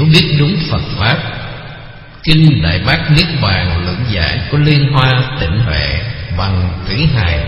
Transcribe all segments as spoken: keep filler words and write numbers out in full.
biết đúng Phật Pháp. Kinh Đại Bát Niết Bàn luận giải của Liên Hoa Tịnh Huệ bằng Thủy Hài.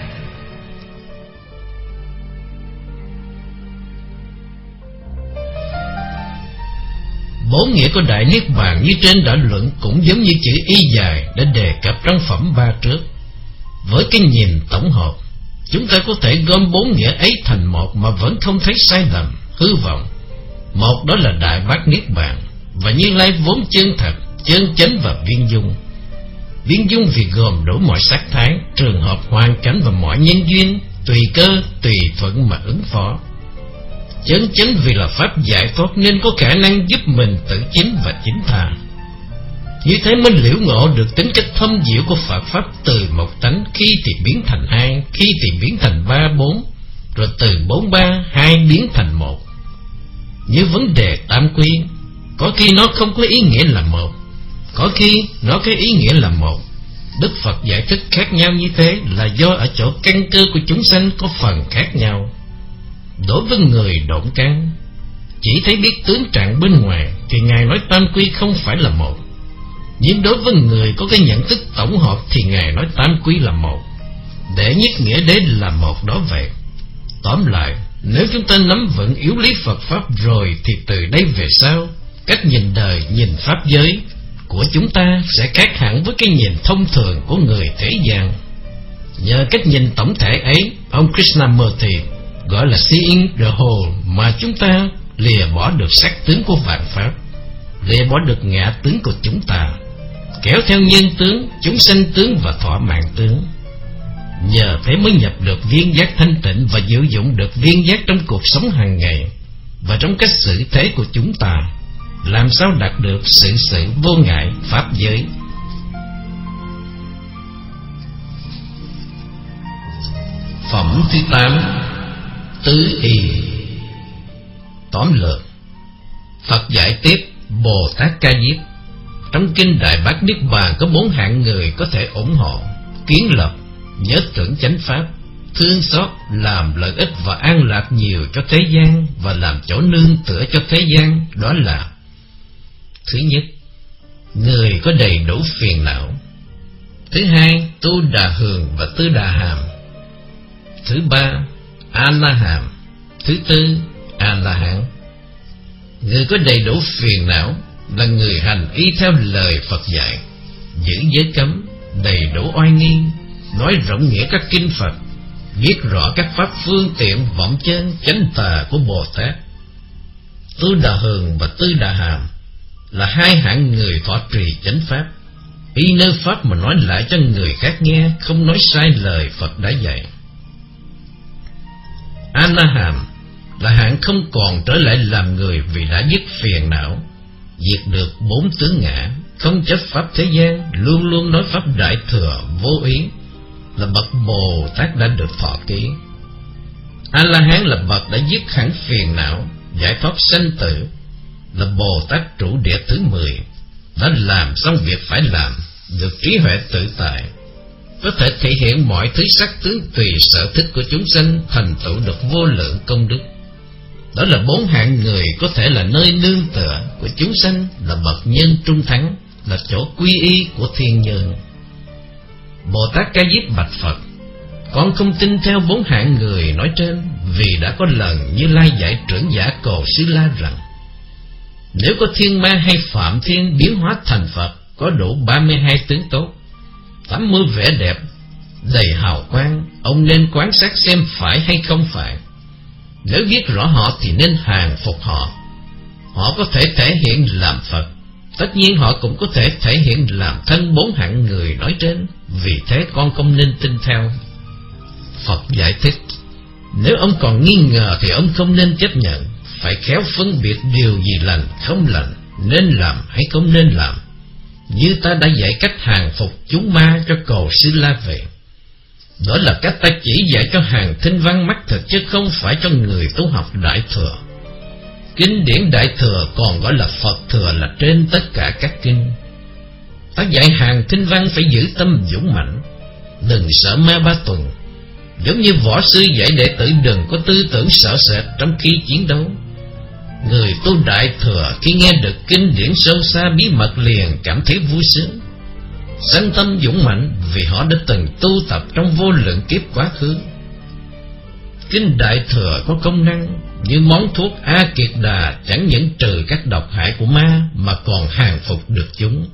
Bốn nghĩa của Đại Niết Bàn như trên đã luận cũng giống như chữ Y dài đã đề cập trong phẩm ba trước. Với cái nhìn tổng hợp, chúng ta có thể gom bốn nghĩa ấy thành một mà vẫn không thấy sai lầm, hư vọng. Một đó là Đại Bát Niết Bàn, và Như Lai vốn chân thật, chân chánh và viên dung. Viên dung vì gồm đủ mọi sắc thái, trường hợp, hoàn cảnh và mọi nhân duyên, tùy cơ, tùy thuận mà ứng phó. Chân chánh vì là pháp giải thoát nên có khả năng giúp mình tự chính và chính tha. Như thế mới liễu ngộ được tính cách thâm diệu của Phật Pháp, từ một tánh khi thì biến thành hai, khi thì biến thành ba bốn, rồi từ bốn ba hai biến thành một. Như vấn đề tam quy, có khi nó không có ý nghĩa là một, có khi nó có ý nghĩa là một. Đức Phật giải thích khác nhau như thế là do ở chỗ căn cơ của chúng sanh có phần khác nhau. Đối với người độn căn, chỉ thấy biết tướng trạng bên ngoài, thì Ngài nói tam quy không phải là một. Nhưng đối với người có cái nhận thức tổng hợp thì Ngài nói tam quy là một, để nhất nghĩa đế là một đó vậy. Tóm lại, nếu chúng ta nắm vững yếu lý Phật Pháp rồi thì từ đây về sau, cách nhìn đời, nhìn Pháp giới của chúng ta sẽ khác hẳn với cái nhìn thông thường của người thế gian. Nhờ cách nhìn tổng thể ấy, ông Krishnamurti gọi là seeing the whole, mà chúng ta lìa bỏ được sắc tướng của vạn pháp, lìa bỏ được ngã tướng của chúng ta, kéo theo nhân tướng, chúng sanh tướng và thọ mạng tướng. Nhờ thế mới nhập được viên giác thanh tịnh và sử dụng được viên giác trong cuộc sống hàng ngày và trong cách xử thế của chúng ta, làm sao đạt được sự sự vô ngại pháp giới. Phẩm thứ tám, tứ y. Tóm lược, Phật giải tiếp Bồ Tát Ca Diếp. Trong kinh Đại Bát Niết Bàn có bốn hạng người có thể ủng hộ, kiến lập, nhớ tưởng chánh pháp, thương xót, làm lợi ích và an lạc nhiều cho thế gian và làm chỗ nương tựa cho thế gian. Đó là: thứ nhất, người có đầy đủ phiền não. Thứ hai, Tu Đà Hường và Tư Đà Hàm. Thứ ba, A La Hàm. Thứ tư, A La Hán. Người có đầy đủ phiền não là người hành y theo lời Phật dạy, giữ giới cấm, đầy đủ oai nghi, nói rộng nghĩa các kinh Phật, biết rõ các pháp phương tiện vọng chân chánh tà của Bồ Tát. Tu Đà Hường và Tư Đà Hàm là hai hạng người thọ trì chánh pháp, y nơi pháp mà nói lại cho người khác nghe, không nói sai lời Phật đã dạy. A La Hàm là hạng không còn trở lại làm người vì đã dứt phiền não, diệt được bốn tướng ngã, không chấp pháp thế gian, luôn luôn nói pháp đại thừa vô ý, là bậc Bồ Tát đã được thọ ký. A La Hán là bậc đã dứt hẳn phiền não, giải thoát sanh tử, là Bồ Tát trụ địa thứ mười, đã làm xong việc phải làm, được trí huệ tự tại, có thể thể hiện mọi thứ sắc tướng tùy sở thích của chúng sanh, thành tựu được vô lượng công đức. Đó là bốn hạng người có thể là nơi nương tựa của chúng sanh, là bậc nhân trung thắng, là chỗ quy y của thiên nhân. Bồ Tát Ca Diếp bạch Phật: con không tin theo bốn hạng người nói trên, vì đã có lần Như Lai dạy trưởng giả Cồ Sư La rằng, nếu có thiên ma hay phạm thiên biến hóa thành Phật, có đủ ba mươi hai tướng tốt, tám mươi vẻ đẹp, đầy hào quang, ông nên quan sát xem phải hay không phải. Nếu biết rõ họ thì nên hàng phục họ. Họ có thể thể hiện làm Phật, tất nhiên họ cũng có thể thể hiện làm thân bốn hạng người nói trên, vì thế con không nên tin theo. Phật giải thích: nếu ông còn nghi ngờ thì ông không nên chấp nhận, phải khéo phân biệt điều gì lành không lành, nên làm hay không nên làm, như ta đã dạy cách hàng phục chúng ma cho Cồ Sư La vậy. Đó là cách ta chỉ dạy cho hàng thinh văn mắt thực, chứ không phải cho người tu học Đại Thừa. Kinh điển Đại Thừa còn gọi là Phật Thừa là trên tất cả các kinh. Ta dạy hàng thinh văn phải giữ tâm dũng mạnh, đừng sợ ma ba tuần, giống như võ sư dạy đệ tử đừng có tư tưởng sợ sệt trong khi chiến đấu. Người tu Đại Thừa khi nghe được kinh điển sâu xa bí mật liền cảm thấy vui sướng, sanh tâm dũng mạnh vì họ đã từng tu tập trong vô lượng kiếp quá khứ. Kinh Đại Thừa có công năng như món thuốc A Kiệt Đà, chẳng những trừ các độc hại của ma mà còn hàng phục được chúng.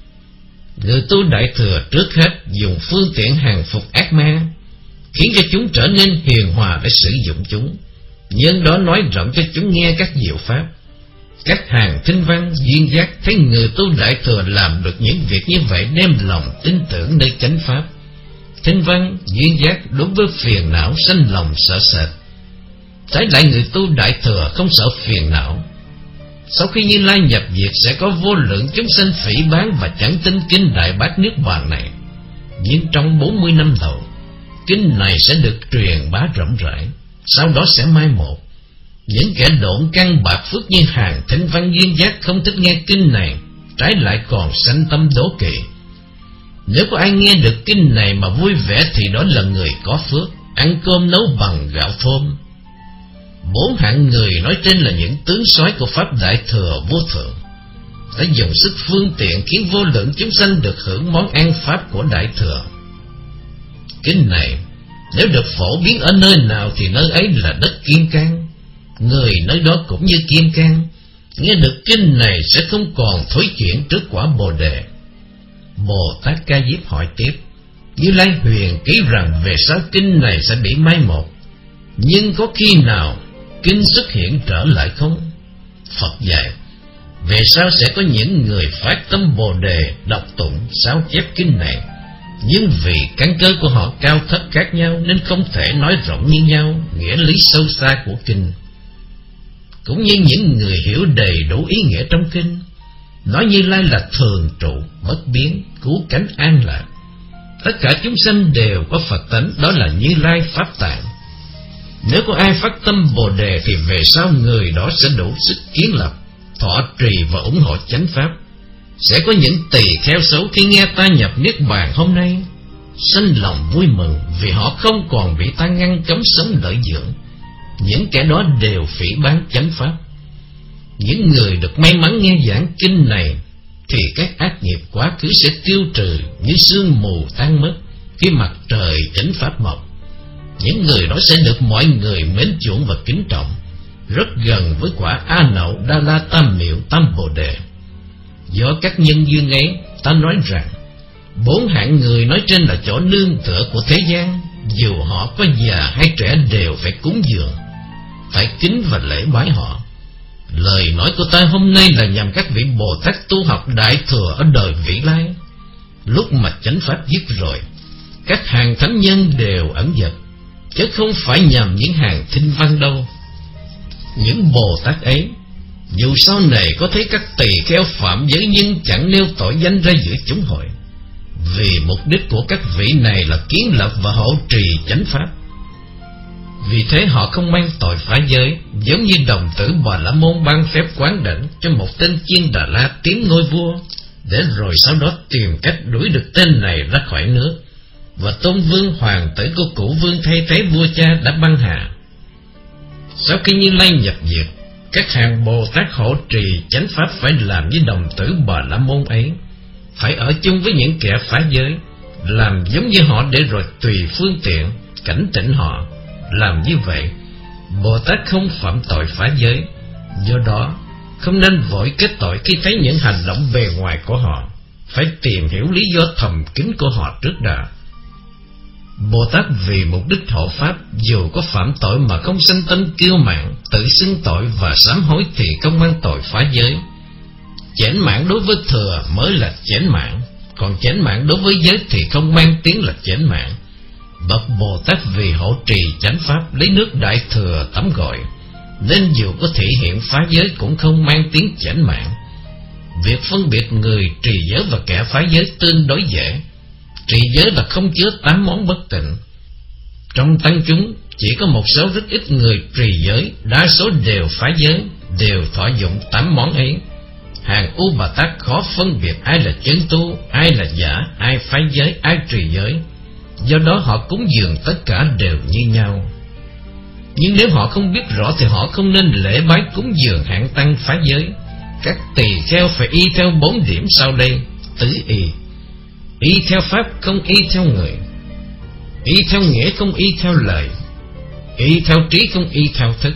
Người tu Đại Thừa trước hết dùng phương tiện hàng phục ác ma, khiến cho chúng trở nên hiền hòa để sử dụng chúng, nhân đó nói rộng cho chúng nghe các diệu pháp. Các hàng thinh văn duyên giác thấy người tu Đại Thừa làm được những việc như vậy, đem lòng tin tưởng nơi chánh pháp. Thinh văn duyên giác đối với phiền não sanh lòng sợ sệt. Trái lại người tu Đại Thừa không sợ phiền não. Sau khi Như Lai nhập diệt sẽ có vô lượng chúng sanh phỉ báng và chẳng tin kinh Đại Bát Niết Bàn này. Nhưng trong bốn mươi năm đầu, kinh này sẽ được truyền bá rộng rãi, sau đó sẽ mai một. Những kẻ độn căn bạc phước như hàng thinh văn duyên giác không thích nghe kinh này, trái lại còn sanh tâm đố kỵ. Nếu có ai nghe được kinh này mà vui vẻ thì đó là người có phước, ăn cơm nấu bằng gạo thơm. Bốn hạng người nói trên là những tướng soái của Pháp Đại Thừa vô thượng, đã dùng sức phương tiện khiến vô lượng chúng sanh được hưởng món ăn Pháp của Đại Thừa. Kinh này nếu được phổ biến ở nơi nào thì nơi ấy là đất kiên can, người nơi đó cũng như kiên can. Nghe được kinh này sẽ không còn thối chuyển trước quả Bồ Đề. Bồ Tát Ca Diếp hỏi tiếp: Như Lai huyền ký rằng về sau kinh này sẽ bị mai một, nhưng có khi nào kinh xuất hiện trở lại không? Phật dạy: về sau sẽ có những người phát tâm Bồ Đề đọc tụng sao chép kinh này, nhưng vì căn cơ của họ cao thấp khác nhau nên không thể nói rộng như nhau nghĩa lý sâu xa của kinh. Cũng như những người hiểu đầy đủ ý nghĩa trong kinh, nói Như Lai là thường trụ, bất biến, cứu cánh an lạc. Tất cả chúng sanh đều có Phật tánh, đó là Như Lai Pháp Tạng. Nếu có ai phát tâm Bồ Đề thì về sau người đó sẽ đủ sức kiến lập, thọ trì và ủng hộ chánh pháp. Sẽ có những tỳ kheo xấu khi nghe ta nhập Niết Bàn hôm nay, sanh lòng vui mừng vì họ không còn bị ta ngăn cấm sống lợi dưỡng. Những kẻ đó đều phỉ báng chánh pháp. Những người được may mắn nghe giảng kinh này thì các ác nghiệp quá khứ sẽ tiêu trừ như sương mù tan mất khi mặt trời chánh pháp mọc. Những người đó sẽ được mọi người mến chuộng và kính trọng, rất gần với quả A Nậu Đa La Tam Miệu Tam Bồ Đề. Do các nhân duyên ấy, ta nói rằng bốn hạng người nói trên là chỗ nương tựa của thế gian, dù họ có già hay trẻ đều phải cúng dường, phải kính và lễ bái họ. Lời nói của ta hôm nay là nhằm các vị Bồ Tát tu học Đại Thừa ở đời vĩ lai. Lúc mà chánh pháp dứt rồi, các hàng thánh nhân đều ẩn dật, chứ không phải nhằm những hàng thinh văn đâu. Những Bồ Tát ấy dù sau này có thấy các tỳ kheo phạm giới nhưng chẳng nêu tội danh ra giữa chúng hội, vì mục đích của các vị này là kiến lập và hộ trì chánh pháp. Vì thế họ không mang tội phá giới, giống như đồng tử Bà La Môn ban phép quán đảnh cho một tên Chiên Đà La tiến ngôi vua, để rồi sau đó tìm cách đuổi được tên này ra khỏi nước, và tôn vương hoàng tử của cũ vương thay thế vua cha đã băng hà. Sau khi Như Lai nhập diệt, các hàng Bồ Tát hộ trì chánh pháp phải làm như đồng tử Bà La Môn ấy, phải ở chung với những kẻ phá giới, làm giống như họ để rồi tùy phương tiện cảnh tỉnh họ. Làm như vậy, Bồ Tát không phạm tội phá giới. Do đó, không nên vội kết tội khi thấy những hành động bề ngoài của họ, phải tìm hiểu lý do thầm kín của họ trước đã. Bồ Tát vì mục đích hộ pháp, dù có phạm tội mà không sanh tâm kiêu mạn, tự xưng tội và sám hối thì không mang tội phá giới. Chánh mạng đối với thừa mới là chánh mạng, còn chánh mạng đối với giới thì không mang tiếng là chánh mạng. Bậc Bồ Tát vì hộ trì chánh pháp lấy nước Đại Thừa tắm gội, nên dù có thể hiện phá giới cũng không mang tiếng chánh mạng. Việc phân biệt người trì giới và kẻ phá giới tương đối dễ. Trì giới là không chứa tám món bất tịnh. Trong tăng chúng chỉ có một số rất ít người trì giới, đa số đều phá giới, đều thọ dụng tám món ấy. Hàng U Bà Tát khó phân biệt ai là chân tu, ai là giả, ai phá giới, ai trì giới. Do đó họ cúng dường tất cả đều như nhau. Nhưng nếu họ không biết rõ thì họ không nên lễ bái cúng dường hạng tăng phá giới. Các tỳ kheo phải y theo bốn điểm sau đây. Tứ y: y theo pháp, không y theo người; y theo nghĩa, không y theo lời; y theo trí, không y theo thức;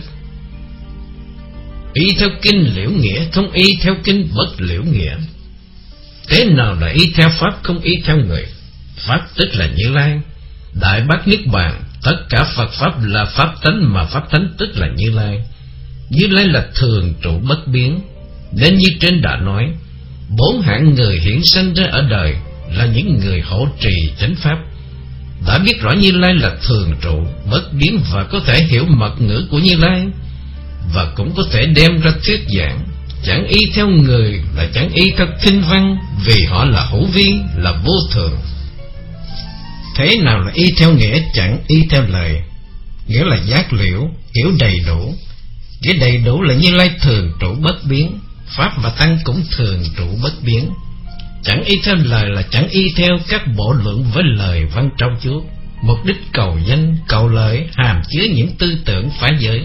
y theo kinh liễu nghĩa, không y theo kinh bất liễu nghĩa. Thế nào là y theo pháp, không y theo người? Pháp tức là Như Lai, Đại Bát Niết Bàn. Tất cả Phật Pháp là Pháp tánh, mà Pháp tánh tức là Như Lai. Như Lai là thường trụ bất biến. Nên như trên đã nói, bốn hạng người hiện sanh ra ở đời là những người hộ trì chánh pháp. Đã biết rõ Như Lai là thường trụ bất biến và có thể hiểu mật ngữ của Như Lai, và cũng có thể đem ra thuyết giảng. Chẳng y theo người là chẳng y theo kinh văn, vì họ là hữu vi, là vô thường. Thế nào là y theo nghĩa, chẳng y theo lời? Nghĩa là giác liễu, hiểu đầy đủ. Nghĩa đầy đủ là Như Lai thường trụ bất biến, Pháp và Tăng cũng thường trụ bất biến. Chẳng y theo lời là chẳng y theo các bộ luận với lời văn trong chuốt, mục đích cầu danh, cầu lợi, hàm chứa những tư tưởng phá giới.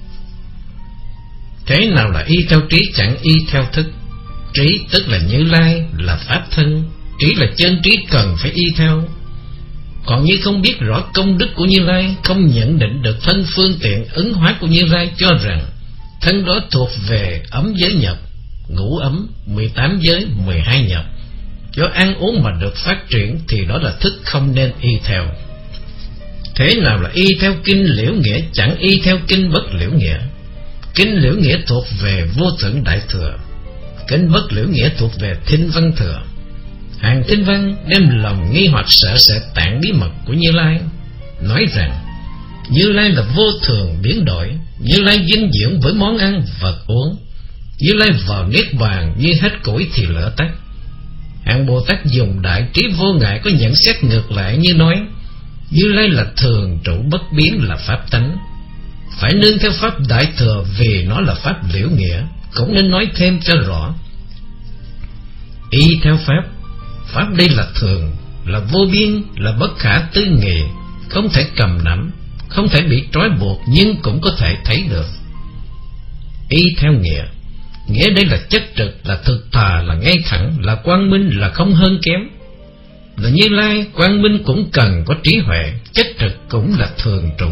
Thế nào là y theo trí, chẳng y theo thức? Trí tức là Như Lai, là Pháp thân. Trí là chân trí cần phải y theo. Còn như không biết rõ công đức của Như Lai, không nhận định được thân phương tiện ứng hóa của Như Lai, cho rằng thân đó thuộc về ấm giới nhập, ngũ ấm, mười tám giới, mười hai nhập, do ăn uống mà được phát triển, thì đó là thức không nên y theo. Thế nào là y theo kinh liễu nghĩa, chẳng y theo kinh bất liễu nghĩa? Kinh liễu nghĩa thuộc về vô thượng đại thừa, kinh bất liễu nghĩa thuộc về thinh văn thừa. Hàng thinh văn đem lòng nghi hoặc sợ sẽ tạng bí mật của Như Lai, nói rằng Như Lai là vô thường biến đổi, Như Lai dinh dưỡng với món ăn vật uống, Như Lai vào niết bàn như hết củi thì lửa tắt. Hàng Bồ Tát dùng đại trí vô ngại có nhận xét ngược lại, như nói Như Lai là thường trụ bất biến, là pháp tánh. Phải nương theo pháp đại thừa vì nó là pháp liễu nghĩa. Cũng nên nói thêm cho rõ, y theo pháp, pháp đây là thường, là vô biên, là bất khả tư nghị, không thể cầm nắm, không thể bị trói buộc, nhưng cũng có thể thấy được. Y theo nghĩa, nghĩa đây là chất trực, là thực thà, là ngay thẳng, là quang minh, là không hơn kém. Là Như Lai, quang minh cũng cần có trí huệ, chất trực cũng là thường trụ.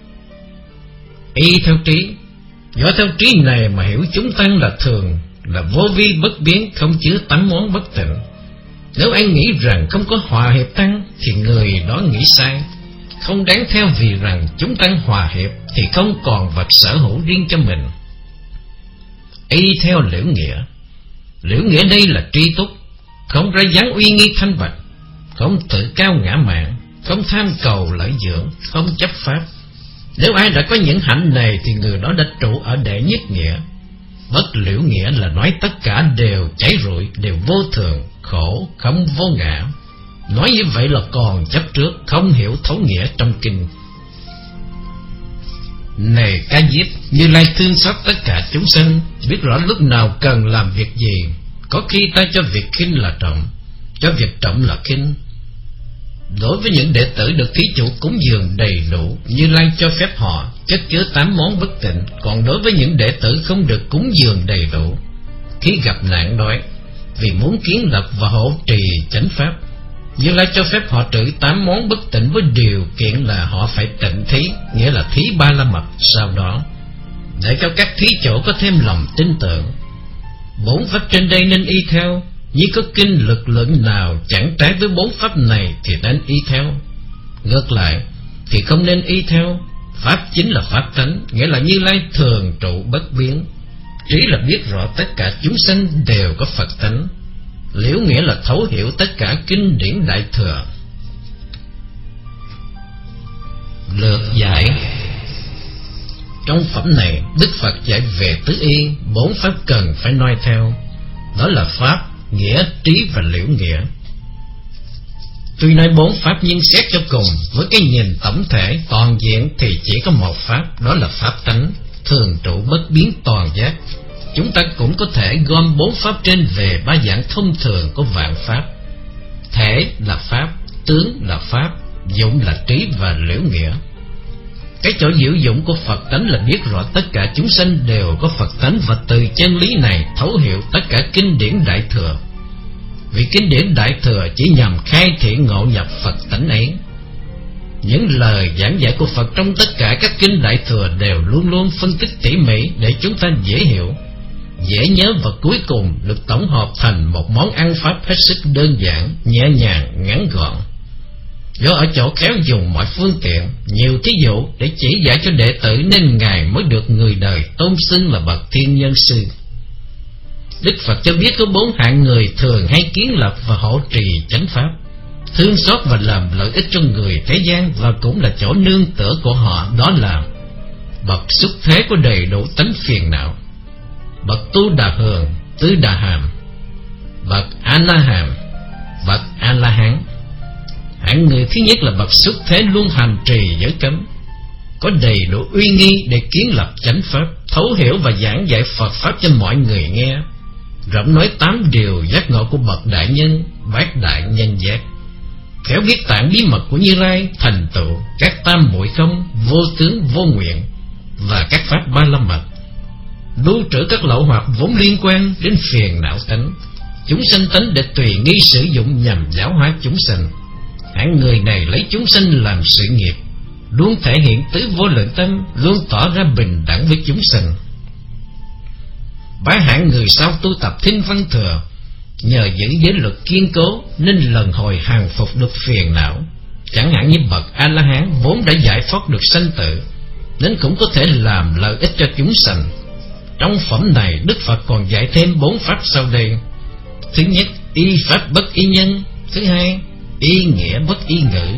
Y theo trí, do theo trí này mà hiểu chúng tăng là thường, là vô vi bất biến, không chứa tám món bất tịnh. Nếu ai nghĩ rằng không có hòa hiệp tăng thì người đó nghĩ sai, không đáng theo, vì rằng chúng tăng hòa hiệp thì không còn vật sở hữu riêng cho mình. Y theo liễu nghĩa, liễu nghĩa đây là tri túc, không ra dáng uy nghi thanh bạch, không tự cao ngã mạn, không tham cầu lợi dưỡng, không chấp pháp. Nếu ai đã có những hạnh này thì người đó đã trụ ở đệ nhất nghĩa. Bất liễu nghĩa là nói tất cả đều cháy rụi, đều vô thường, khổ, không vô ngã. Nói như vậy là còn chấp trước, không hiểu thấu nghĩa trong kinh. Này Ca Diếp, Như Lai thương xót tất cả chúng sanh, biết rõ lúc nào cần làm việc gì. Có khi ta cho việc khinh là trọng, cho việc trọng là khinh. Đối với những đệ tử được thí chủ cúng dường đầy đủ, Như Lai cho phép họ chất chứa tám món bất tịnh. Còn đối với những đệ tử không được cúng dường đầy đủ, khi gặp nạn đói, vì muốn kiến lập và hộ trì chánh pháp, Như Lai cho phép họ trữ tám món bất tịnh với điều kiện là họ phải tịnh thí, nghĩa là thí ba la mật. Sau đó, để cho các thí chủ có thêm lòng tin tưởng, bốn pháp trên đây nên y theo. Như có kinh lực lượng nào chẳng trái với bốn pháp này thì nên y theo. Ngược lại thì không nên y theo. Pháp chính là pháp tánh, nghĩa là Như Lai thường trụ bất biến. Trí là biết rõ tất cả chúng sanh đều có Phật tánh. Liễu nghĩa là thấu hiểu tất cả kinh điển đại thừa. Lược giải. Trong phẩm này, Đức Phật dạy về tứ y, bốn pháp cần phải noi theo. Đó là pháp, nghĩa, trí và liễu nghĩa. Tuy nói bốn pháp nhưng xét cho cùng, với cái nhìn tổng thể toàn diện thì chỉ có một pháp, đó là pháp tánh, thường trụ bất biến toàn giác. Chúng ta cũng có thể gom bốn pháp trên về ba dạng thông thường của vạn pháp. Thể là pháp, tướng là pháp, dụng là trí và liễu nghĩa. Cái chỗ diệu dụng của Phật tánh là biết rõ tất cả chúng sanh đều có Phật tánh, và từ chân lý này thấu hiểu tất cả kinh điển Đại Thừa. Vì kinh điển Đại Thừa chỉ nhằm khai thị ngộ nhập Phật tánh ấy. Những lời giảng dạy của Phật trong tất cả các kinh Đại Thừa đều luôn luôn phân tích tỉ mỉ để chúng ta dễ hiểu, dễ nhớ, và cuối cùng được tổng hợp thành một món ăn pháp hết sức đơn giản, nhẹ nhàng, ngắn gọn. Do ở chỗ khéo dùng mọi phương tiện, nhiều thí dụ để chỉ dạy cho đệ tử, nên Ngài mới được người đời tôn xưng là bậc thiên nhân sư. Đức Phật cho biết có bốn hạng người thường hay kiến lập và hộ trì chánh pháp, thương xót và làm lợi ích cho người thế gian, và cũng là chỗ nương tựa của họ. Đó là bậc xuất thế có đầy đủ tánh phiền não, bậc tu đà hường, tứ đà hàm, bậc a la hàm, bậc a la hán. Hạng người thứ nhất là bậc xuất thế luôn hành trì giới cấm, có đầy đủ uy nghi để kiến lập chánh pháp, thấu hiểu và giảng dạy Phật pháp cho mọi người nghe, rộng nói tám điều giác ngộ của bậc đại nhân, bát đại nhân giác, khéo biết tạng bí mật của Như Lai, thành tựu các tam muội không, vô tướng vô nguyện và các pháp ba la mật, lưu trữ các lậu hoặc vốn liên quan đến phiền não tánh, chúng sanh tánh để tùy nghi sử dụng nhằm giáo hóa chúng sanh. Hạng người này lấy chúng sanh làm sự nghiệp, luôn thể hiện tứ vô lượng tâm, luôn tỏ ra bình đẳng với chúng sanh. Ba hạng người sau tu tập Thinh Văn Thừa, nhờ giữ giới luật kiên cố nên lần hồi hàng phục được phiền não. Chẳng hạn như bậc A La Hán vốn đã giải thoát được sanh tử, nên cũng có thể làm lợi ích cho chúng sanh. Trong phẩm này, Đức Phật còn dạy thêm bốn pháp sau đây. Thứ nhất, y pháp bất y nhân. Thứ hai, y nghĩa bất y ngữ.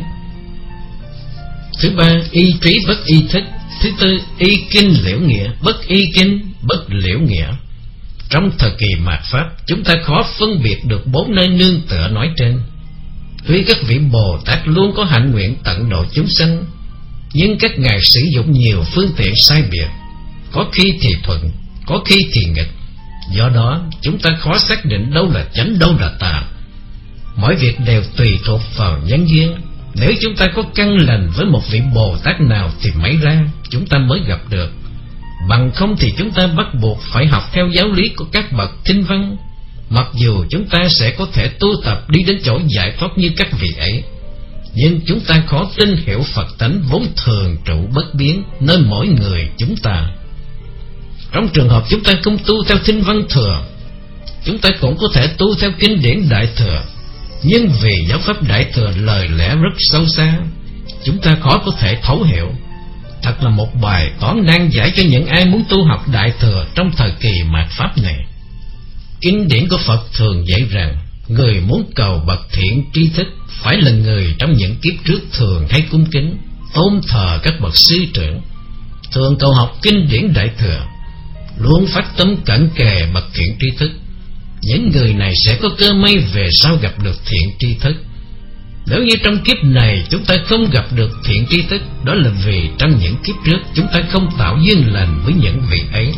Thứ ba, y trí bất y thức. Thứ tư, y kinh liễu nghĩa bất y kinh bất liễu nghĩa. Trong thời kỳ mạt Pháp, chúng ta khó phân biệt được bốn nơi nương tựa nói trên. Tuy các vị Bồ Tát luôn có hạnh nguyện tận độ chúng sanh, nhưng các ngài sử dụng nhiều phương tiện sai biệt, có khi thì thuận, có khi thì nghịch. Do đó, chúng ta khó xác định đâu là chánh, đâu là tà. Mọi việc đều tùy thuộc vào nhân duyên. Nếu chúng ta có căn lành với một vị Bồ Tát nào thì may ra chúng ta mới gặp được, bằng không thì chúng ta bắt buộc phải học theo giáo lý của các bậc thinh văn. Mặc dù chúng ta sẽ có thể tu tập đi đến chỗ giải thoát như các vị ấy, nhưng chúng ta khó tin hiểu Phật tánh vốn thường trụ bất biến nơi mỗi người chúng ta. Trong trường hợp chúng ta không tu theo Thinh Văn Thừa, chúng ta cũng có thể tu theo kinh điển Đại Thừa, nhưng vì giáo pháp Đại Thừa lời lẽ rất sâu xa, chúng ta khó có thể thấu hiểu. Thật là một bài toán nan giải cho những ai muốn tu học Đại Thừa trong thời kỳ mạt Pháp này. Kinh điển của Phật thường dạy rằng, người muốn cầu bậc thiện tri thức phải là người trong những kiếp trước thường hay cung kính, tôn thờ các bậc sư trưởng, thường cầu học kinh điển Đại Thừa, luôn phát tâm cận kề bậc thiện tri thức. Những người này sẽ có cơ may về sau gặp được thiện tri thức. Nếu như trong kiếp này chúng ta không gặp được thiện tri thức, đó là vì trong những kiếp trước chúng ta không tạo duyên lành với những vị ấy.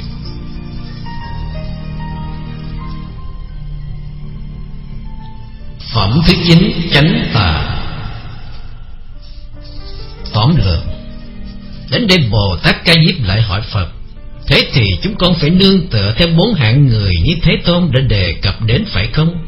Phẩm thứ chín, chánh tà. Tóm lược. Đến đây Bồ Tát Ca Diếp lại hỏi Phật, thế thì chúng con phải nương tựa theo bốn hạng người như Thế Tôn đã đề cập đến phải không?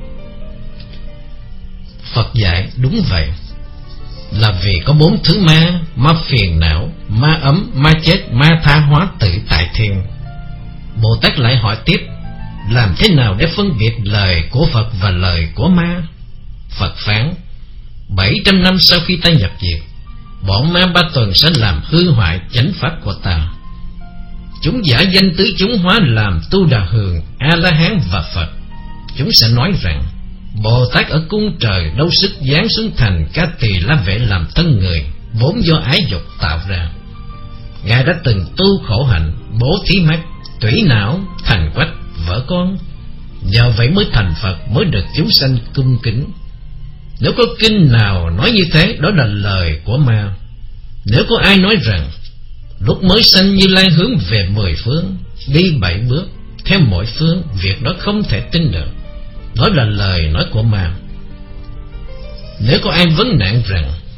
Phật dạy đúng vậy, là vì có bốn thứ ma: ma phiền não, ma ấm, ma chết, ma tha hóa tự tại thiên. Bồ Tát lại hỏi tiếp, làm thế nào để phân biệt lời của Phật và lời của ma? Phật phán, bảy trăm năm sau khi ta nhập diệt, bọn ma ba tuần sẽ làm hư hoại chánh pháp của ta. Chúng giả danh tứ chúng hóa làm Tu Đà Hường, A La Hán và Phật. Chúng sẽ nói rằng Bồ Tát ở cung trời đâu sức giáng xuống thành Ca Tỳ La Vệ làm thân người, vốn do ái dục tạo ra. Ngài đã từng tu khổ hạnh, bố thí mắt, tủy não, thành quách, vợ con, nhờ vậy mới thành Phật, mới được chúng sanh cung kính. Nếu có kinh nào nói như thế, đó là lời của ma. Nếu có ai nói rằng lúc mới sanh Như Lai hướng về mười phương, đi bảy bước theo mỗi phương, việc đó không thể tin được, đó là lời nói của ma. Nếu có ai vấn nạn rằng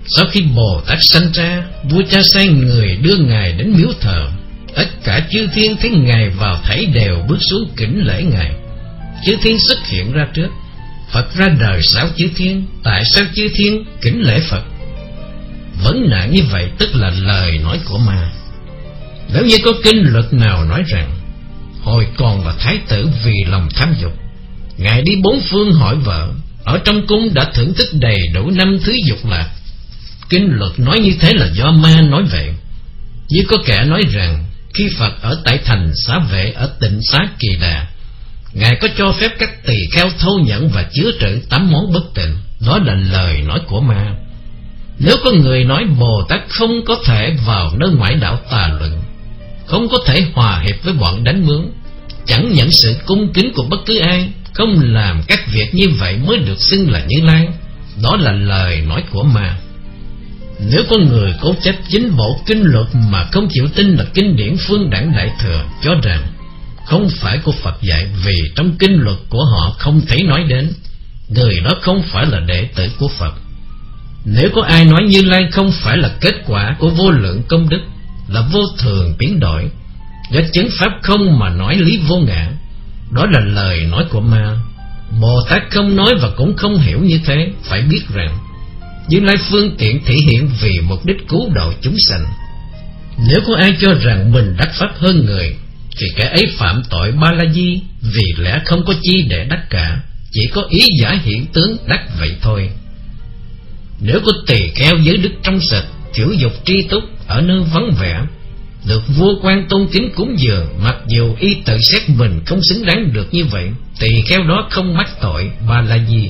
Sau khi Bồ Tát sanh ra, vua cha sai người đưa ngài đến miếu thờ. Tất cả chư thiên thấy ngài vào thảy đều bước xuống kính lễ ngài. Chư thiên xuất hiện ra trước. Phật ra đời sáu chư thiên. Tại sao chư thiên kính lễ Phật? Vấn nạn như vậy tức là lời nói của ma. Nếu như có kinh luật nào nói rằng hồi còn là thái tử vì lòng tham dục, ngài đi bốn phương hỏi vợ, ở trong cung đã thưởng thức đầy đủ năm thứ dục lạc. Kinh luật nói như thế là do ma nói vậy. Như có kẻ nói rằng khi Phật ở tại thành Xá Vệ ở Tịnh Xá Kỳ Đà, ngài có cho phép các tỳ kheo thâu nhận và chứa trữ tám món bất tịnh. Đó là lời nói của ma. Nếu có người nói Bồ Tát không có thể vào nơi ngoại đạo tà luận, không có thể hòa hiệp với bọn đánh mướn, chẳng nhận sự cung kính của bất cứ ai, không làm các việc như vậy mới được xưng là Như Lai, đó là lời nói của ma. Nếu có người cố chấp chính bộ kinh luật mà không chịu tin là kinh điển Phương Đẳng Đại Thừa, cho rằng không phải của Phật dạy vì trong kinh luật của họ không thể nói đến, người đó không phải là đệ tử của Phật. Nếu có ai nói Như Lai không phải là kết quả của vô lượng công đức, là vô thường biến đổi, do chứng pháp không mà nói lý vô ngã, đó là lời nói của ma. Bồ Tát không nói và cũng không hiểu như thế. Phải biết rằng Như Lai phương tiện thể hiện vì mục đích cứu độ chúng sanh. Nếu có ai cho rằng mình đắc pháp hơn người, thì kẻ ấy phạm tội Ba La Di, vì lẽ không có chi để đắc cả, chỉ có ý giả hiện tướng đắc vậy thôi. Nếu có tỳ kheo giới đức trong sạch, chữ dục tri túc ở nơi vắng vẻ, được vua quan tôn kính cúng dường, mặc dù y tự xét mình không xứng đáng được như vậy, tỳ kheo đó không mắc tội Ba La Di.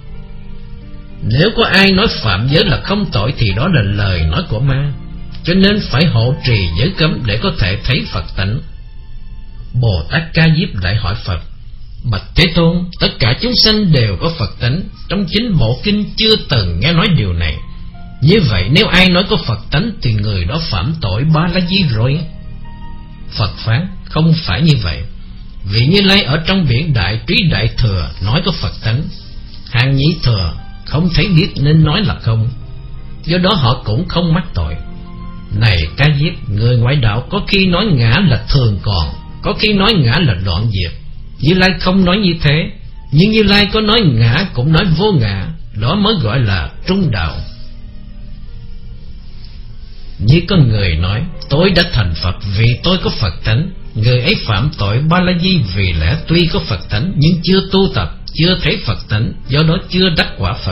Nếu có ai nói phạm giới là không tội, thì đó là lời nói của ma. Cho nên phải hộ trì giới cấm để có thể thấy Phật tánh. Bồ Tát Ca Diếp lại hỏi Phật: Bạch Thế Tôn, tất cả chúng sanh đều có Phật tánh, trong chính bộ kinh chưa từng nghe nói điều này. Như vậy nếu ai nói có Phật tánh thì người đó phạm tội Ba La Di rồi. Phật phán: không phải như vậy. Vì Như Lai ở trong biển Đại Trí Đại Thừa nói có Phật tánh, hàng nhị thừa không thấy biết nên nói là không, do đó họ cũng không mắc tội. Này Ca Diếp, người ngoại đạo có khi nói ngã là thường còn, có khi nói ngã là đoạn diệt. Như Lai không nói như thế, nhưng Như Lai có nói ngã cũng nói vô ngã, đó mới gọi là trung đạo. Như có người nói tôi đã thành Phật vì tôi có Phật tánh, người ấy phạm tội Ba La Di vì lẽ tuy có Phật tánh nhưng chưa tu tập, chưa thấy Phật tánh, do đó chưa đắc quả Phật.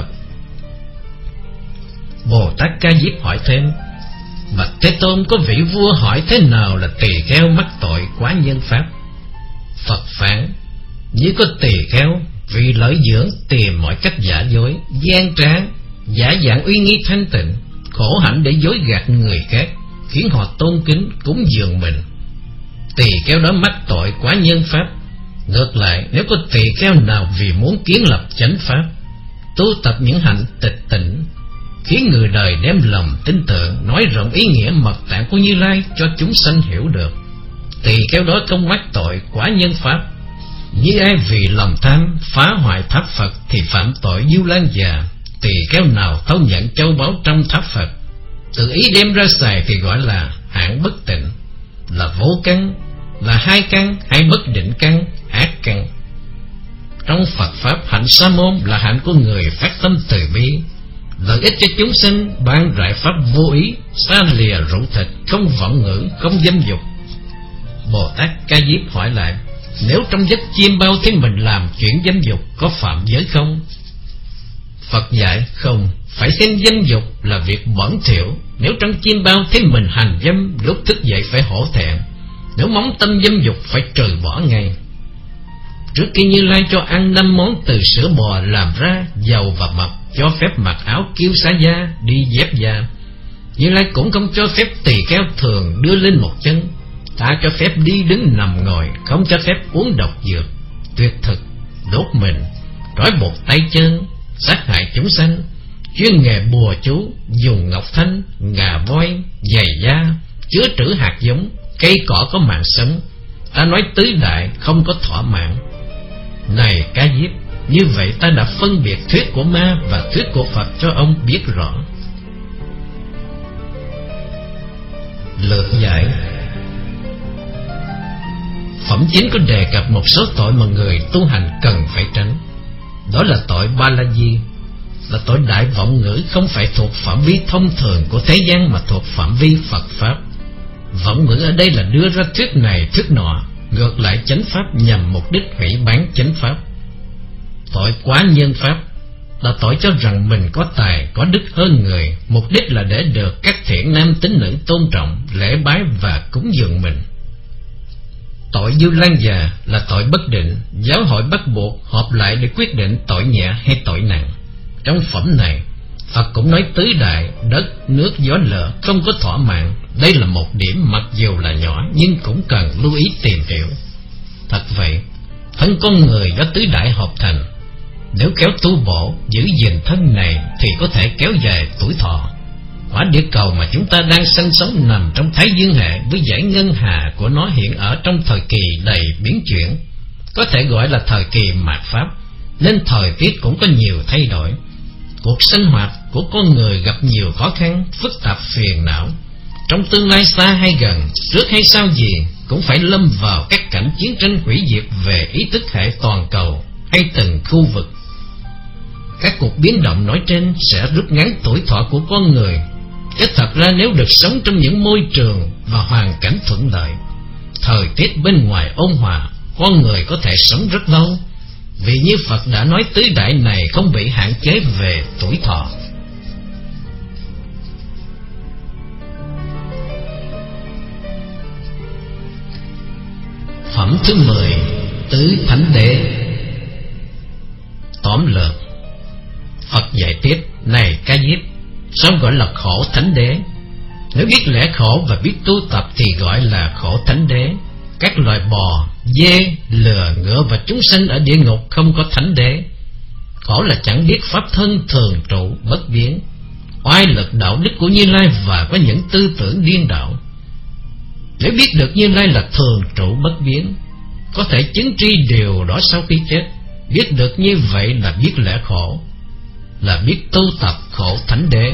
Bồ Tát Ca Diếp hỏi thêm: Bạch Thế Tôn, có vị vua hỏi thế nào là tỳ kheo mắc tội quá nhân pháp? Phật phán: như có tỳ kheo vì lợi dưỡng tìm mọi cách giả dối, gian trá, giả dạng uy nghi thanh tịnh, khổ hạnh để dối gạt người khác, khiến họ tôn kính cúng dường mình, tỳ kheo đó mắc tội quá nhân pháp. Ngược lại, nếu có tỳ kheo nào vì muốn kiến lập chánh pháp, tu tập những hạnh tịch tịnh, khiến người đời đem lòng tin tưởng, nói rộng ý nghĩa mật tạng của Như Lai cho chúng sanh hiểu được, tỳ kheo đó không mắc tội quá nhân pháp. Như ai vì lòng tham phá hoại tháp Phật thì phạm tội Du Lan già. Tỳ kheo nào thâu nhận châu báu trong tháp Phật, tự ý đem ra xài thì gọi là hạng bất tịnh, là vô căn, là hai căn hay bất định căn, ác căn. Trong Phật pháp, hạnh sa môn là hạnh của người phát tâm từ bi, lợi ích cho chúng sinh, ban rải pháp vô ý, xa lìa rượu thịt, không vọng ngữ, không dâm dục. Bồ Tát Ca Diếp hỏi lại: nếu trong giấc chiêm bao thấy mình làm chuyện dâm dục, có phạm giới không? Phật dạy: không, phải xem dâm dục là việc bẩn thỉu. Nếu trong chiêm bao thấy mình hành dâm, lúc thức dậy phải hổ thẹn. Nếu móng tâm dâm dục phải trừ bỏ ngay. Trước khi Như Lai cho ăn năm món từ sữa bò làm ra, giàu và mập, cho phép mặc áo kiêu sa da, đi dép da, Như Lai cũng không cho phép tỳ kheo thường đưa lên một chân. Ta cho phép đi đứng nằm ngồi, không cho phép uống độc dược, tuyệt thực, đốt mình, trói buộc tay chân, sát hại chúng sanh, chuyên nghề bùa chú, dùng ngọc thanh, ngà voi, giày da, chứa trữ hạt giống, cây cỏ có mạng sống. Ta nói tứ đại, không có thỏa mãn. Này Ca Diếp, như vậy ta đã phân biệt thuyết của ma và thuyết của Phật cho ông biết rõ. Lược giải. Phẩm chính có đề cập một số tội mà người tu hành cần phải tránh. Đó là tội ba la di, là tội đại vọng ngữ, không phải thuộc phạm vi thông thường của thế gian mà thuộc phạm vi Phật Pháp. Vọng ngữ ở đây là đưa ra thuyết này thuyết nọ, ngược lại chánh Pháp nhằm mục đích hủy bán chánh Pháp. Tội quá nhân Pháp là tội cho rằng mình có tài, có đức hơn người, mục đích là để được các thiện nam tín nữ tôn trọng, lễ bái và cúng dường mình. Tội du lan già là tội bất định, giáo hội bắt buộc họp lại để quyết định tội nhẹ hay tội nặng. Trong phẩm này, Phật cũng nói tứ đại, đất, nước, gió, lửa không có thỏa mãn. Đây là một điểm mặc dù là nhỏ nhưng cũng cần lưu ý tìm hiểu. Thật vậy, thân con người do tứ đại hợp thành. Nếu kéo tu bổ, giữ gìn thân này thì có thể kéo dài tuổi thọ. Quả địa cầu mà chúng ta đang sinh sống nằm trong Thái Dương hệ, với dải ngân hà của nó hiện ở trong thời kỳ đầy biến chuyển, có thể gọi là thời kỳ mạt Pháp, nên thời tiết cũng có nhiều thay đổi. Cuộc sinh hoạt của con người gặp nhiều khó khăn, phức tạp phiền não. Trong tương lai xa hay gần, trước hay sau gì, cũng phải lâm vào các cảnh chiến tranh hủy diệt về ý thức hệ toàn cầu hay từng khu vực. Các cuộc biến động nói trên sẽ rút ngắn tuổi thọ của con người. Chứ thật ra nếu được sống trong những môi trường và hoàn cảnh thuận lợi, thời tiết bên ngoài ôn hòa, con người có thể sống rất lâu. Vì như Phật đã nói, tứ đại này không bị hạn chế về tuổi thọ. Phẩm thứ mười, tứ thánh đế. Tóm lược, Phật dạy tiếp: này Ca Diếp, sao gọi là khổ thánh đế? Nếu biết lẽ khổ và biết tu tập thì gọi là khổ thánh đế. Các loài bò, dê, lừa, ngựa và chúng sanh ở địa ngục không có thánh đế. Khổ là chẳng biết pháp thân thường trụ bất biến, oai lực đạo đức của Như Lai và có những tư tưởng điên đảo. Nếu biết được Như Lai là thường trụ bất biến, có thể chứng tri điều đó sau khi chết. Biết được như vậy là biết lẽ khổ, là biết tu tập khổ thánh đế.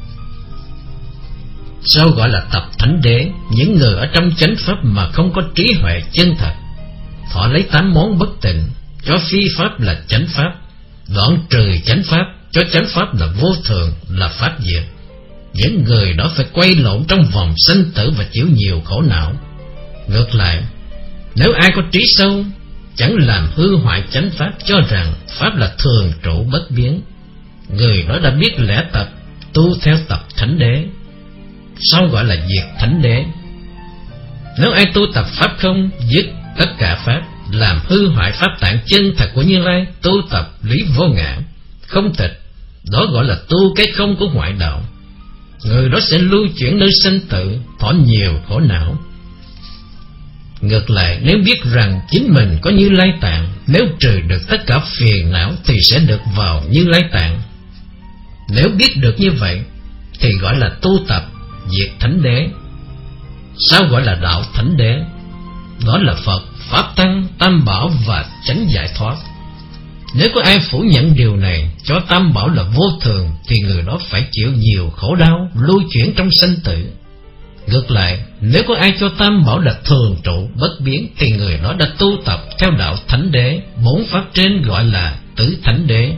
Sao gọi là tập thánh đế? Những người ở trong chánh pháp mà không có trí huệ chân thật, thọ lấy tám món bất tịnh, cho phi pháp là chánh pháp, đoạn trừ chánh pháp, cho chánh pháp là vô thường, là pháp diệt. Những người đó phải quay lộn trong vòng sanh tử và chịu nhiều khổ não. Ngược lại, nếu ai có trí sâu, chẳng làm hư hoại chánh pháp, cho rằng pháp là thường trụ bất biến, người đó đã biết lẽ tập, tu theo tập thánh đế. Sao gọi là diệt thánh đế? Nếu ai tu tập pháp không, dứt tất cả pháp, làm hư hoại pháp tạng chân thật của Như Lai, tu tập lý vô ngã, không tịch, đó gọi là tu cái không của ngoại đạo. Người đó sẽ lưu chuyển nơi sinh tử, thọ nhiều khổ não. Ngược lại, nếu biết rằng chính mình có Như Lai tạng, nếu trừ được tất cả phiền não thì sẽ được vào Như Lai tạng. Nếu biết được như vậy thì gọi là tu tập diệt thánh đế. Sao gọi là đạo thánh đế? Đó là Phật, Pháp Tăng, Tam Bảo và chánh giải thoát. Nếu có ai phủ nhận điều này, cho Tam Bảo là vô thường, thì người đó phải chịu nhiều khổ đau, lưu chuyển trong sanh tử. Ngược lại, nếu có ai cho Tam Bảo là thường trụ bất biến, thì người đó đã tu tập theo đạo thánh đế. Bốn pháp trên gọi là tứ thánh đế.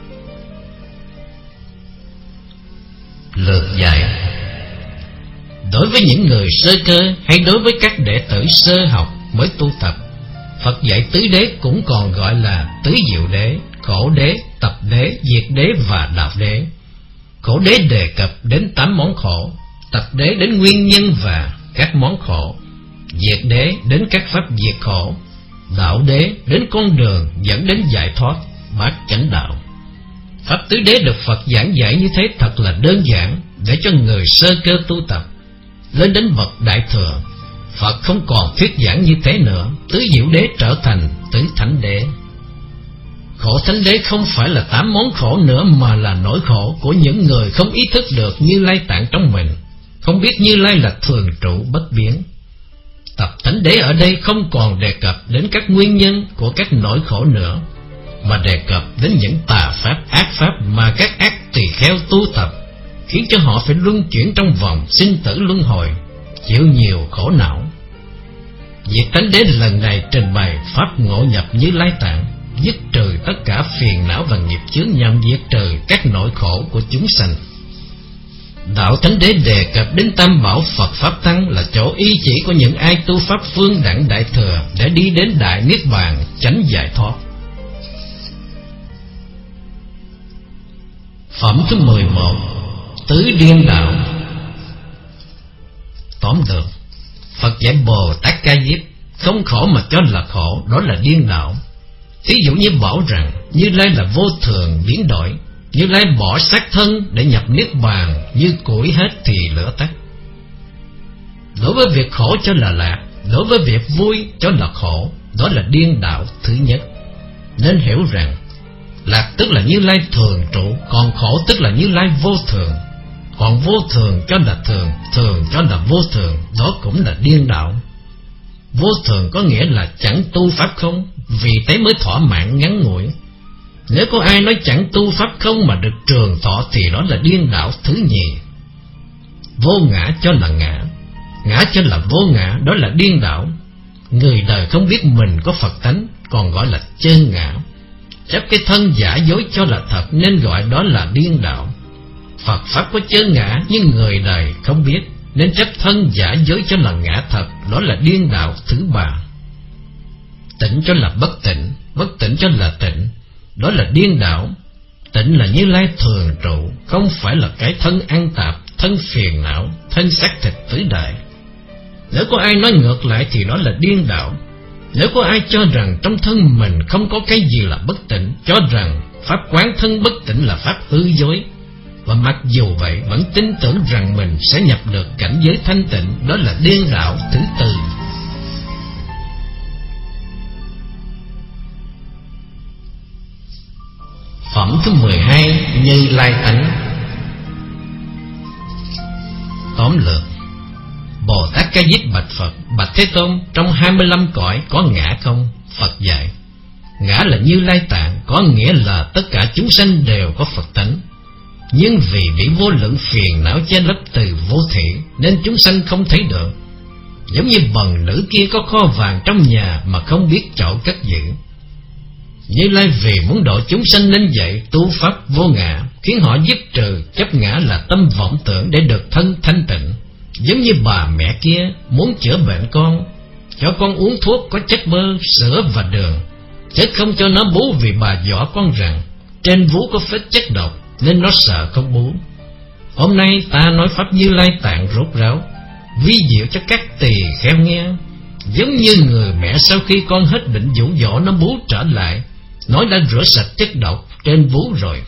Lược giải. Đối với những người sơ cơ hay đối với các đệ tử sơ học mới tu tập, Phật dạy tứ đế cũng còn gọi là tứ diệu đế, khổ đế, tập đế, diệt đế và đạo đế. Khổ đế đề cập đến tám món khổ, tập đế đến nguyên nhân và các món khổ, diệt đế đến các pháp diệt khổ, đạo đế đến con đường dẫn đến giải thoát, bát chánh đạo. Pháp tứ đế được Phật giảng dạy như thế thật là đơn giản để cho người sơ cơ tu tập. Lên đến bậc đại thừa, Phật không còn thuyết giảng như thế nữa, tứ diệu đế trở thành tứ thánh đế. Khổ thánh đế không phải là tám món khổ nữa, mà là nỗi khổ của những người không ý thức được Như Lai tạng trong mình, không biết Như Lai là thường trụ bất biến. Tập thánh đế ở đây không còn đề cập đến các nguyên nhân của các nỗi khổ nữa, mà đề cập đến những tà pháp, ác pháp mà các ác tỳ kheo tu tập, khiến cho họ phải luân chuyển trong vòng sinh tử luân hồi, chịu nhiều khổ não. Việc Thánh Đế lần này trình bày pháp ngộ nhập Như Lai Tạng, dứt trừ tất cả phiền não và nghiệp chướng, nhằm diệt trừ các nỗi khổ của chúng sanh. Đạo Thánh Đế đề cập đến Tam Bảo Phật Pháp Tăng là chỗ ý chỉ của những ai tu pháp phương đẳng đại thừa để đi đến đại niết bàn, chánh giải thoát. Phẩm thứ mười một, Tứ Điên Đạo. Tóm lược, Phật dạy Bồ Tát Ca Diếp không khổ mà cho là khổ, đó là điên đạo. Thí dụ như bảo rằng Như Lai là vô thường biến đổi, Như Lai bỏ xác thân để nhập niết bàn, như củi hết thì lửa tắt. Đối với việc khổ cho là lạc, đối với việc vui cho là khổ, đó là điên đạo thứ nhất. Nên hiểu rằng lạc tức là Như Lai thường trụ, còn khổ tức là Như Lai vô thường. Còn vô thường cho là thường, thường cho là vô thường, đó cũng là điên đạo. Vô thường có nghĩa là chẳng tu pháp không, vì thế mới thỏa mãn ngắn ngủi. Nếu có ai nói chẳng tu pháp không mà được trường thọ thì đó là điên đạo thứ nhì. Vô ngã cho là ngã, ngã cho là vô ngã, đó là điên đạo. Người đời không biết mình có Phật tánh, còn gọi là chân ngã. Chấp cái thân giả dối cho là thật nên gọi đó là điên đạo. Phật Pháp có chân ngã nhưng người đời không biết, nên chấp thân giả dối cho là ngã thật, đó là điên đạo thứ ba. Tịnh cho là bất tịnh, bất tịnh cho là tịnh, đó là điên đạo. Tịnh là Như Lai thường trụ, không phải là cái thân ăn tạp, thân phiền não, thân xác thịt tứ đại. Nếu có ai nói ngược lại thì đó là điên đạo. Nếu có ai cho rằng trong thân mình không có cái gì là bất tịnh, cho rằng pháp quán thân bất tịnh là pháp hư dối, và mặc dù vậy vẫn tin tưởng rằng mình sẽ nhập được cảnh giới thanh tịnh, đó là điên đạo thứ tư. Phẩm thứ mười hai, Như Lai Tánh. Tóm lược, Bồ Tát Ca Diếp bạch Phật: Bạch Thế Tôn, trong hai mươi lăm cõi có ngã không? Phật dạy: ngã là Như Lai Tạng, có nghĩa là tất cả chúng sanh đều có Phật tánh, nhưng vì bị vô lượng phiền não che lấp từ vô thị nên chúng sanh không thấy được. Giống như bần nữ kia có kho vàng trong nhà mà không biết chỗ cất giữ. Như Lai vì muốn độ chúng sanh nên dạy tu pháp vô ngã, khiến họ dứt trừ chấp ngã là tâm vọng tưởng để được thân thanh tịnh. Giống như bà mẹ kia muốn chữa bệnh con, cho con uống thuốc có chất bơ, sữa và đường, chứ không cho nó bú, vì bà dọa con rằng trên vú có phết chất độc nên nó sợ không bú. Hôm nay ta nói pháp Như Lai Tạng rốt ráo, vi diệu cho các tỳ kheo nghe. Giống như người mẹ sau khi con hết bệnh dụ dỗ nó bú trở lại, nói đã rửa sạch chất độc trên vú rồi.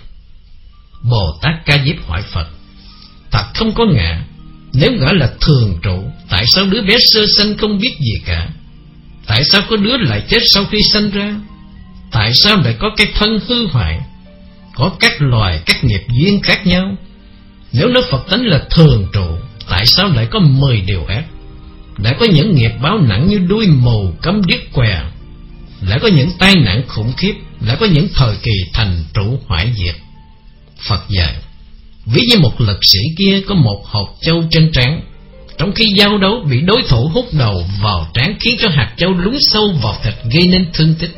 Bồ Tát Ca Diếp hỏi Phật: thật không có ngã, nếu ngã là thường trụ, tại sao đứa bé sơ sanh không biết gì cả? Tại sao có đứa lại chết sau khi sanh ra? Tại sao lại có cái thân hư hoại? Có các loài, các nghiệp duyên khác nhau. Nếu nó Phật tánh là thường trụ, tại sao lại có mười điều ác? Đã có những nghiệp báo nặng như đuôi mù, cấm điếc què, đã có những tai nạn khủng khiếp, đã có những thời kỳ thành trụ hoại diệt. Phật dạy: ví như một lực sĩ kia có một hột châu trên trán, trong khi giao đấu bị đối thủ hút đầu vào trán, khiến cho hạt châu lún sâu vào thịt gây nên thương tích.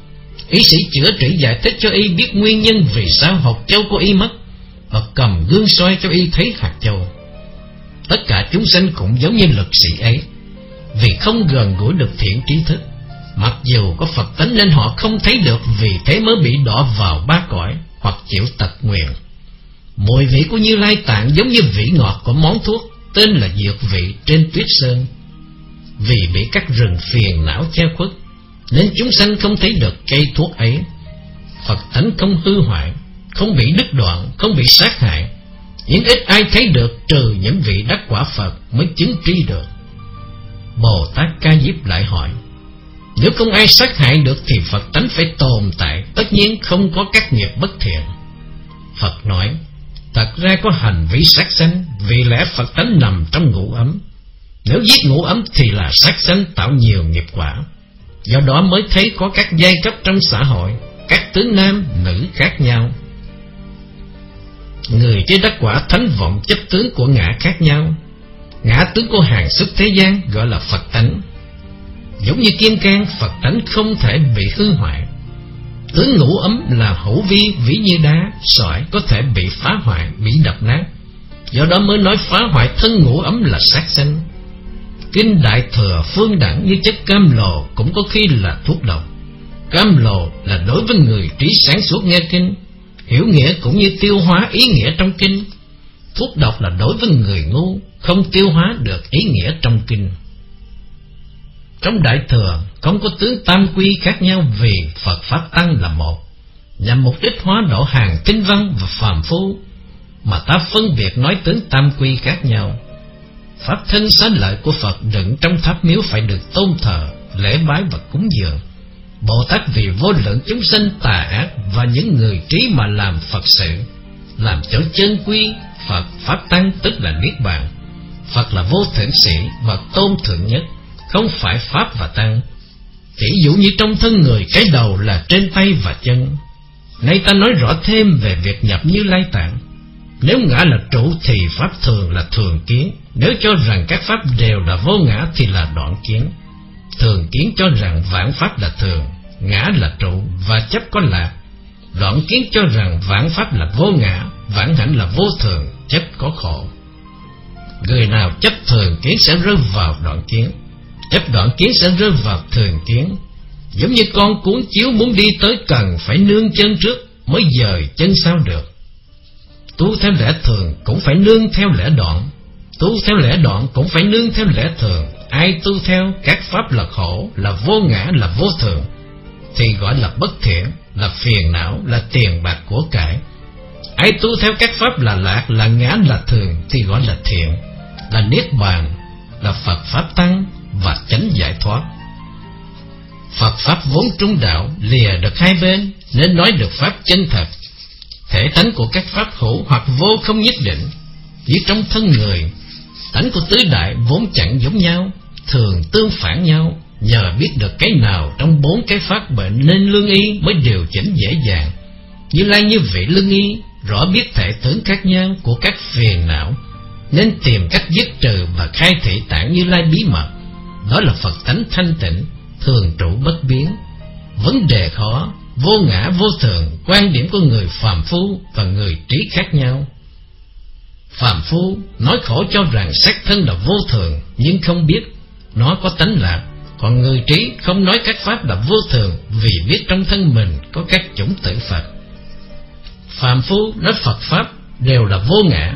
Y sĩ chữa trị giải thích cho y biết nguyên nhân vì sao hột châu của y mất, và cầm gương soi cho y thấy hạt châu. Tất cả chúng sanh cũng giống như lực sĩ ấy, vì không gần gũi được thiện trí thức. Mặc dù có Phật tánh nên họ không thấy được, vì thế mới bị đọa vào ba cõi hoặc chịu tật nguyền. Mùi vị của Như Lai Tạng giống như vị ngọt của món thuốc tên là dược vị trên tuyết sơn. Vì bị các rừng phiền não che khuất nên chúng sanh không thấy được cây thuốc ấy. Phật tánh không hư hoại, không bị đứt đoạn, không bị sát hại, nhưng ít ai thấy được, trừ những vị đắc quả Phật mới chứng tri được. Bồ Tát Ca Diếp lại hỏi: nếu không ai sát hại được thì Phật tánh phải tồn tại, tất nhiên không có các nghiệp bất thiện. Phật nói: thật ra có hành vi sát sanh, vì lẽ Phật tánh nằm trong ngũ ấm. Nếu giết ngũ ấm thì là sát sanh, tạo nhiều nghiệp quả. Do đó mới thấy có các giai cấp trong xã hội, các tướng nam, nữ khác nhau. Người chưa đắc quả thánh vọng chấp tướng của ngã khác nhau. Ngã tướng của hàng xuất thế gian gọi là Phật tánh. Giống như kim cang, Phật tánh không thể bị hư hoại. Tướng ngũ ấm là hữu vi, ví như đá, sỏi có thể bị phá hoại, bị đập nát. Do đó mới nói phá hoại thân ngũ ấm là sát sanh. Kinh Đại Thừa phương đẳng như chất cam lồ cũng có khi là thuốc độc. Cam lồ là đối với người trí sáng suốt nghe kinh, hiểu nghĩa cũng như tiêu hóa ý nghĩa trong kinh. Thuốc độc là đối với người ngu, không tiêu hóa được ý nghĩa trong kinh. Trong Đại Thừa không có tướng tam quy khác nhau, vì Phật Pháp Tăng là một, nhằm mục đích hóa độ hàng tinh văn và phàm phu, mà ta phân biệt nói tướng tam quy khác nhau. Pháp thân xá lợi của Phật đựng trong tháp miếu phải được tôn thờ, lễ bái và cúng dường. Bồ Tát vì vô lượng chúng sanh tà ác và những người trí mà làm Phật sự, làm cho chân quy Phật Pháp Tăng, tức là Niết Bàn. Phật là vô thượng sĩ và tôn thượng nhất, không phải Pháp và Tăng. Chỉ dụ như trong thân người, cái đầu là trên tay và chân. Nay ta nói rõ thêm về việc nhập Như Lai Tạng. Nếu ngã là trụ thì Pháp thường là thường kiến. Nếu cho rằng các Pháp đều là vô ngã thì là đoạn kiến. Thường kiến cho rằng vạn Pháp là thường, ngã là trụ và chấp có lạc. Đoạn kiến cho rằng vạn Pháp là vô ngã, vạn hạnh là vô thường, chấp có khổ. Người nào chấp thường kiến sẽ rơi vào đoạn kiến, chấp đoạn kiến sẽ rơi vào thường kiến. Giống như con cuốn chiếu muốn đi tới cần phải nương chân trước mới dời chân sau được. Tu theo lẽ thường cũng phải nương theo lẽ đoạn, tu theo lẽ đoạn cũng phải nương theo lẽ thường. Ai tu theo các Pháp là khổ, là vô ngã, là vô thường thì gọi là bất thiện, là phiền não, là tiền bạc của cải. Ai tu theo các Pháp là lạc, là ngã, là thường thì gọi là thiện, là Niết Bàn, là Phật Pháp Tăng và chánh giải thoát. Phật Pháp vốn trung đạo, lìa được hai bên nên nói được Pháp chân thật. Thể tánh của các Pháp hữu hoặc vô không nhất định. Như trong thân người, tánh của tứ đại vốn chẳng giống nhau, thường tương phản nhau. Nhờ biết được cái nào trong bốn cái Pháp bệnh nên lương y mới điều chỉnh dễ dàng. Như Lai như vị lương y, rõ biết thể tướng khác nhau của các phiền não, nên tìm cách dứt trừ và khai thị tạng Như Lai bí mật. Đó là Phật tánh thanh tịnh, thường trụ bất biến. Vấn đề khó, vô ngã vô thường, quan điểm của người phàm phu và người trí khác nhau. Phàm phu nói khổ cho rằng sắc thân là vô thường, nhưng không biết nó có tánh lạc. Còn người trí không nói các Pháp là vô thường, vì biết trong thân mình có các chủng tử Phật. Phàm phu nói Phật Pháp đều là vô ngã.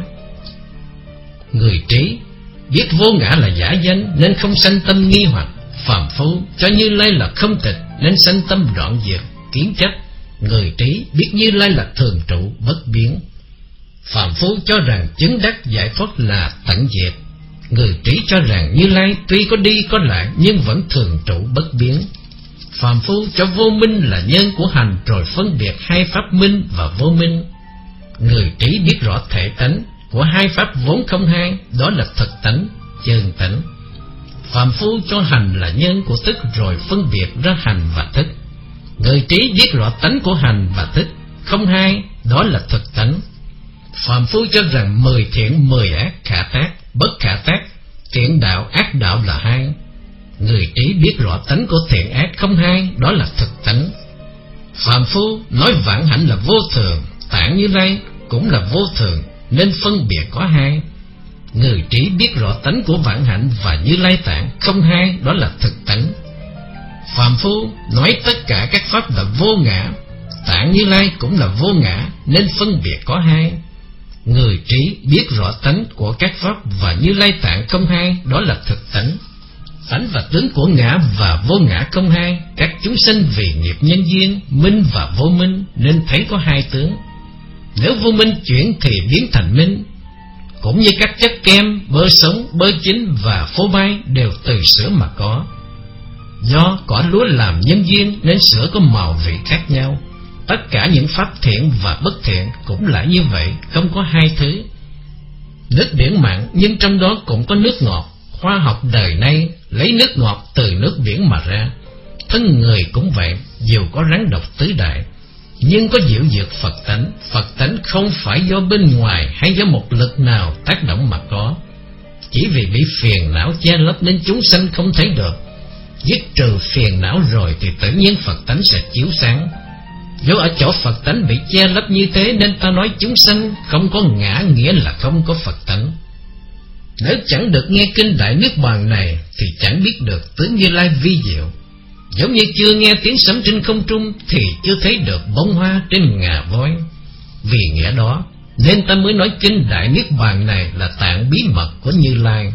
Người trí biết vô ngã là giả danh nên không sanh tâm nghi hoặc. Phàm phu cho Như Lai là không tịch nên sanh tâm đoạn diệt, kiến chấp. Người trí biết Như Lai là thường trụ bất biến. Phàm phu cho rằng chứng đắc giải thoát là tận diệt. Người trí cho rằng Như Lai tuy có đi có lại nhưng vẫn thường trụ bất biến. Phàm phu cho vô minh là nhân của hành, rồi phân biệt hai Pháp minh và vô minh. Người trí biết rõ thể tánh của hai Pháp vốn không hai, đó là thực tánh, chân tánh. Phàm phu cho hành là nhân của thức, rồi phân biệt ra hành và thức. Người trí biết rõ tánh của hành và thức không hai, đó là thực tánh. Phàm phu cho rằng mười thiện mười ác, khả tác bất khả tác, thiện đạo ác đạo là hai. Người trí biết rõ tánh của thiện ác không hai, đó là thực tánh. Phàm phu nói vạn hạnh là vô thường, tạng Như Lai cũng là vô thường, nên phân biệt có hai. Người trí biết rõ tánh của vạn hạnh và Như Lai tạng không hai, đó là thực tánh. Phàm phu nói tất cả các Pháp là vô ngã, tạng Như Lai cũng là vô ngã, nên phân biệt có hai. Người trí biết rõ tánh của các Pháp và Như Lai tạng không hai, đó là thực tánh. Tánh và tướng của ngã và vô ngã không hai. Các chúng sanh vì nghiệp nhân duyên, minh và vô minh, nên thấy có hai tướng. Nếu vô minh chuyển thì biến thành minh. Cũng như các chất kem, bơ sống, bơ chín và phô mai đều từ sữa mà có. Do cỏ lúa làm nhân duyên nên sữa có màu vị khác nhau. Tất cả những Pháp thiện và bất thiện cũng là như vậy, không có hai thứ. Nước biển mặn nhưng trong đó cũng có nước ngọt. Khoa học đời nay lấy nước ngọt từ nước biển mà ra. Thân người cũng vậy, dù có rắn độc tứ đại, nhưng có diệu dược Phật tánh. Phật tánh không phải do bên ngoài hay do một lực nào tác động mà có. chỉ vì bị phiền não che lấp nên chúng sanh không thấy được. Dứt trừ phiền não rồi thì tự nhiên Phật tánh sẽ chiếu sáng. Do ở chỗ Phật tánh bị che lấp như thế nên ta nói chúng sanh không có ngã, nghĩa là không có Phật tánh. Nếu chẳng được nghe kinh Đại Niết Bàn này thì chẳng biết được tướng Như Lai vi diệu. Giống như chưa nghe tiếng sấm trên không trung thì chưa thấy được bông hoa trên ngà voi. Vì nghĩa đó nên ta mới nói kinh Đại Niết Bàn này là tạng bí mật của Như Lai.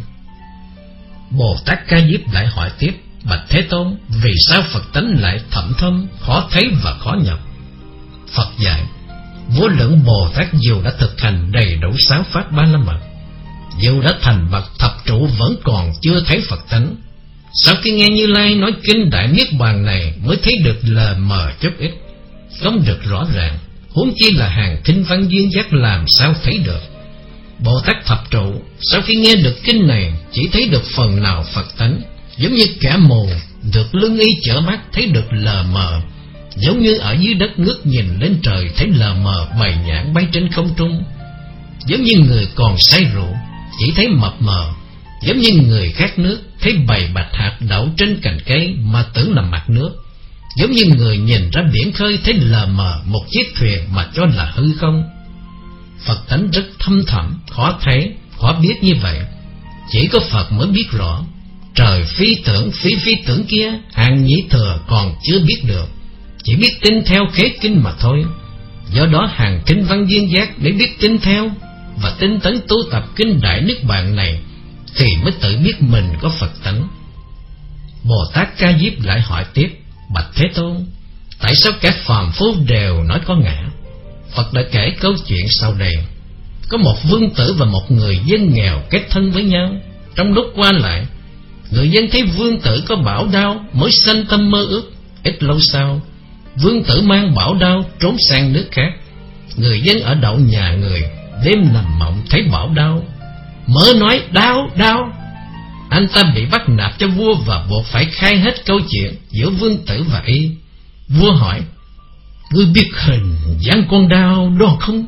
Bồ Tát Ca Diếp lại hỏi tiếp: bạch Thế Tôn, vì sao Phật tánh lại thậm thâm, khó thấy và khó nhập? Phật dạy: vô lượng Bồ Tát dù đã thực hành đầy đủ sáu pháp ba la mật, dù đã thành bậc thập trụ vẫn còn chưa thấy Phật tánh. Sau khi nghe Như Lai nói kinh Đại Niết Bàn này mới thấy được lờ mờ chút ít, không được rõ ràng, huống chi là hàng thính văn duyên giác làm sao thấy được. Bồ Tát thập trụ sau khi nghe được kinh này chỉ thấy được phần nào Phật tánh, giống như kẻ mù được lưng y chở mắt thấy được lờ mờ, giống như ở dưới đất ngước nhìn lên trời thấy lờ mờ bầy nhạn bay trên không trung, giống như người còn say rượu chỉ thấy mập mờ, giống như người khát nước thấy bầy bạch hạt đậu trên cành cây mà tưởng là mặt nước, giống như người nhìn ra biển khơi thấy lờ mờ một chiếc thuyền mà cho là hư không. Phật tánh rất thâm thẳm, khó thấy, khó biết như vậy, chỉ có Phật mới biết rõ. Trời phi tưởng phi phi tưởng kia hàng nhĩ thừa còn chưa biết được, chỉ biết tin theo khế kinh mà thôi. Do đó hàng kinh văn duyên giác để biết tin theo và tinh tấn tu tập kinh Đại Niết Bàn này thì mới tự biết mình có Phật tánh. Bồ Tát Ca Diếp lại hỏi tiếp: bạch Thế Tôn, tại sao các phàm phu đều nói có ngã? Phật đã kể câu chuyện sau đây. Có một vương tử và một người dân nghèo kết thân với nhau. Trong lúc qua lại, người dân thấy vương tử có bảo đao mới sanh tâm mơ ước. Ít lâu sau, vương tử mang bảo đao trốn sang nước khác. Người dân ở đậu nhà người, đêm nằm mộng thấy bảo đao, mơ nói đao đao. Anh ta bị bắt nạp cho vua và buộc phải khai hết câu chuyện giữa vương tử và y. Vua hỏi: ngươi biết hình dáng con đao đó không?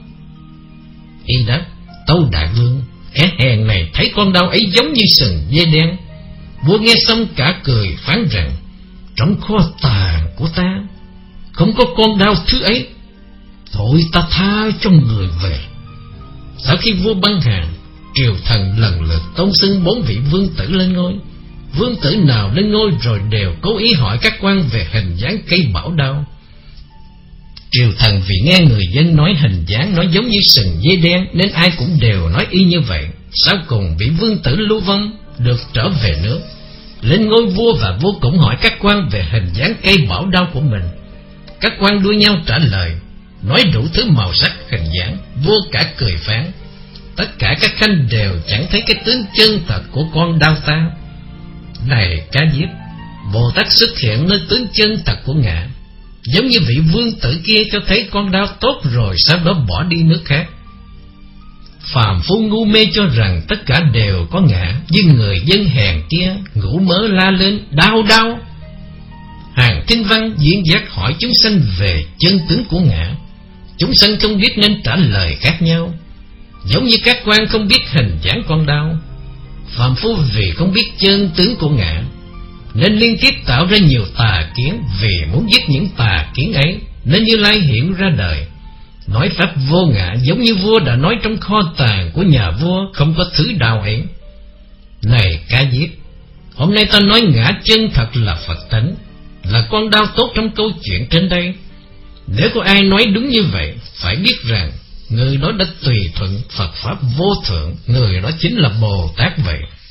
Y đáp: tâu đại vương, kẻ hèn này thấy con đao ấy giống như sừng dê đen. Vua nghe xong cả cười, phán rằng: trong kho tàng của ta không có con đao thứ ấy, thôi ta tha cho người về. Sau khi vua băng hà, triều thần lần lượt tôn xưng bốn vị vương tử lên ngôi. Vương tử nào lên ngôi rồi đều cố ý hỏi các quan về hình dáng cây bảo đao. Triều thần vì nghe người dân nói hình dáng nói giống như sừng dê đen nên ai cũng đều nói y như vậy. Sau cùng vị vương tử lưu vong được trở về nước, lên ngôi vua, và vua cũng hỏi các quan về hình dáng cây bảo đao của mình. Các quan đua nhau trả lời, nói đủ thứ màu sắc hình dáng. Vua cả cười phán: tất cả các khanh đều chẳng thấy cái tướng chân thật của con đao ta. Này Ca Diếp, Bồ Tát xuất hiện nơi tướng chân thật của ngã, giống như vị vương tử kia cho thấy con đao tốt rồi sau đó bỏ đi nước khác. Phàm phu ngu mê cho rằng tất cả đều có ngã, nhưng người dân hèn kia ngủ mơ la lên đau đau. Hàng Tinh Văn diễn giác hỏi chúng sanh về chân tướng của ngã. Chúng sanh không biết nên trả lời khác nhau, giống như các quan không biết hình dáng con đao. Phàm phu vì không biết chân tướng của ngã nên liên tiếp tạo ra nhiều tà kiến. Vì muốn giết những tà kiến ấy nên Như Lai hiện ra đời, nói pháp vô ngã, giống như vua đã nói trong kho tàng của nhà vua không có thứ đao ấy. Này Ca Diếp, hôm nay ta nói ngã chân thật là Phật tánh, là con đao tốt trong câu chuyện trên đây. Nếu có ai nói đúng như vậy, phải biết rằng người đó đã tùy thuận Phật pháp vô thượng, người đó chính là Bồ Tát vậy.